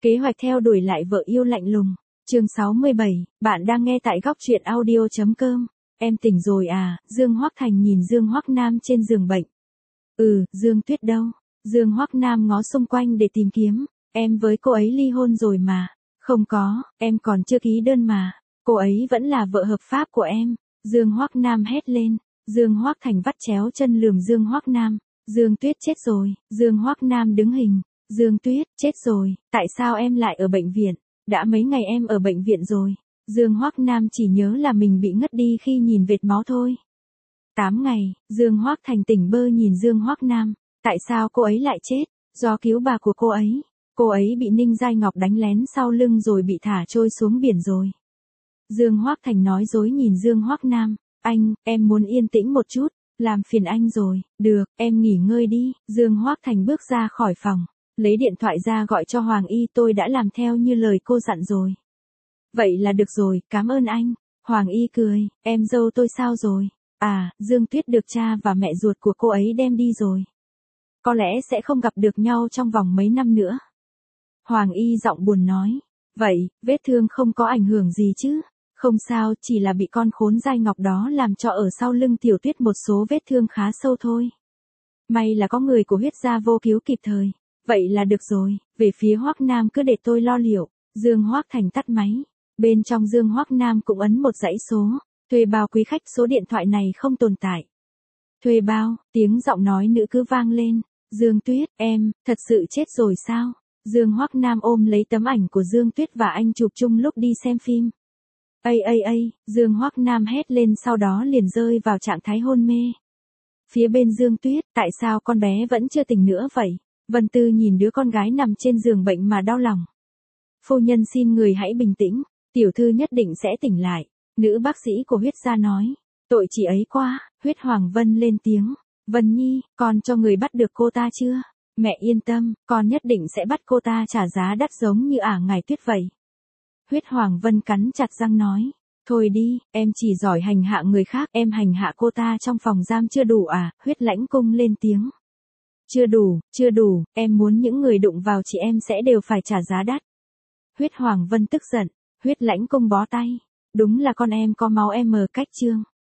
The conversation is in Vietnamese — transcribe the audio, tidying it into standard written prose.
Kế hoạch theo đuổi lại vợ yêu lạnh lùng. Chương 67, bạn đang nghe tại góc truyện audio.com. Em tỉnh rồi à? Dương Hoắc Thành nhìn Dương Hoắc Nam trên giường bệnh. Dương Tuyết đâu? Dương Hoắc Nam ngó xung quanh để tìm kiếm. Em với cô ấy ly hôn rồi mà. Không có, em còn chưa ký đơn mà. Cô ấy vẫn là vợ hợp pháp của em. Dương Hoắc Nam hét lên. Dương Hoắc Thành vắt chéo chân lườm Dương Hoắc Nam. Dương Tuyết chết rồi. Dương Hoắc Nam đứng hình. Dương Tuyết, chết rồi, tại sao em lại ở bệnh viện? Đã mấy ngày em ở bệnh viện rồi. Dương Hoắc Nam chỉ nhớ là mình bị ngất đi khi nhìn vệt máu thôi. 8 ngày, Dương Hoắc Thành tỉnh bơ nhìn Dương Hoắc Nam. Tại sao cô ấy lại chết? Do cứu bà của cô ấy. Cô ấy bị Ninh Giai Ngọc đánh lén sau lưng rồi bị thả trôi xuống biển rồi. Dương Hoắc Thành nói dối nhìn Dương Hoắc Nam. Anh, em muốn yên tĩnh một chút, làm phiền anh rồi. Được, em nghỉ ngơi đi. Dương Hoắc Thành bước ra khỏi phòng. Lấy điện thoại ra gọi cho Hoàng Y, tôi đã làm theo như lời cô dặn rồi. Vậy là được rồi, cảm ơn anh. Hoàng Y cười, em dâu tôi sao rồi? À, Dương Tuyết được cha và mẹ ruột của cô ấy đem đi rồi. Có lẽ sẽ không gặp được nhau trong vòng mấy năm nữa. Hoàng Y giọng buồn nói. Vậy, vết thương không có ảnh hưởng gì chứ? Không sao, chỉ là bị con khốn Giai Ngọc đó làm cho ở sau lưng Tiểu Tuyết một số vết thương khá sâu thôi. May là có người của Huyết gia vô cứu kịp thời. Vậy là được rồi, về phía Hoắc Nam cứ để tôi lo liệu. Dương Hoắc Thành tắt máy. Bên trong Dương Hoắc Nam cũng ấn một dãy số. Thuê bao quý khách, số điện thoại này không tồn tại. Thuê bao, tiếng giọng nói nữ cứ vang lên. Dương Tuyết, em, thật sự chết rồi sao? Dương Hoắc Nam ôm lấy tấm ảnh của Dương Tuyết và anh chụp chung lúc đi xem phim. Dương Hoắc Nam hét lên, sau đó liền rơi vào trạng thái hôn mê. Phía bên Dương Tuyết, tại sao con bé vẫn chưa tỉnh nữa vậy? Vân Tư nhìn đứa con gái nằm trên giường bệnh mà đau lòng. Phu nhân xin người hãy bình tĩnh, tiểu thư nhất định sẽ tỉnh lại. Nữ bác sĩ của Huyết gia nói. Tội chị ấy quá. Huyết Hoàng Vân lên tiếng. Vân Nhi, con cho người bắt được cô ta chưa? Mẹ yên tâm, con nhất định sẽ bắt cô ta trả giá đắt giống như ngài Tuyết vậy. Huyết Hoàng Vân cắn chặt răng nói. Thôi đi, em chỉ giỏi hành hạ người khác, em hành hạ cô ta trong phòng giam chưa đủ à? Huyết Lãnh Cung lên tiếng. Chưa đủ, em muốn những người đụng vào chị em sẽ đều phải trả giá đắt. Huyết Hoàng Vân tức giận. Huyết Lãnh Cung bó tay. Đúng là con em có máu em cách trương.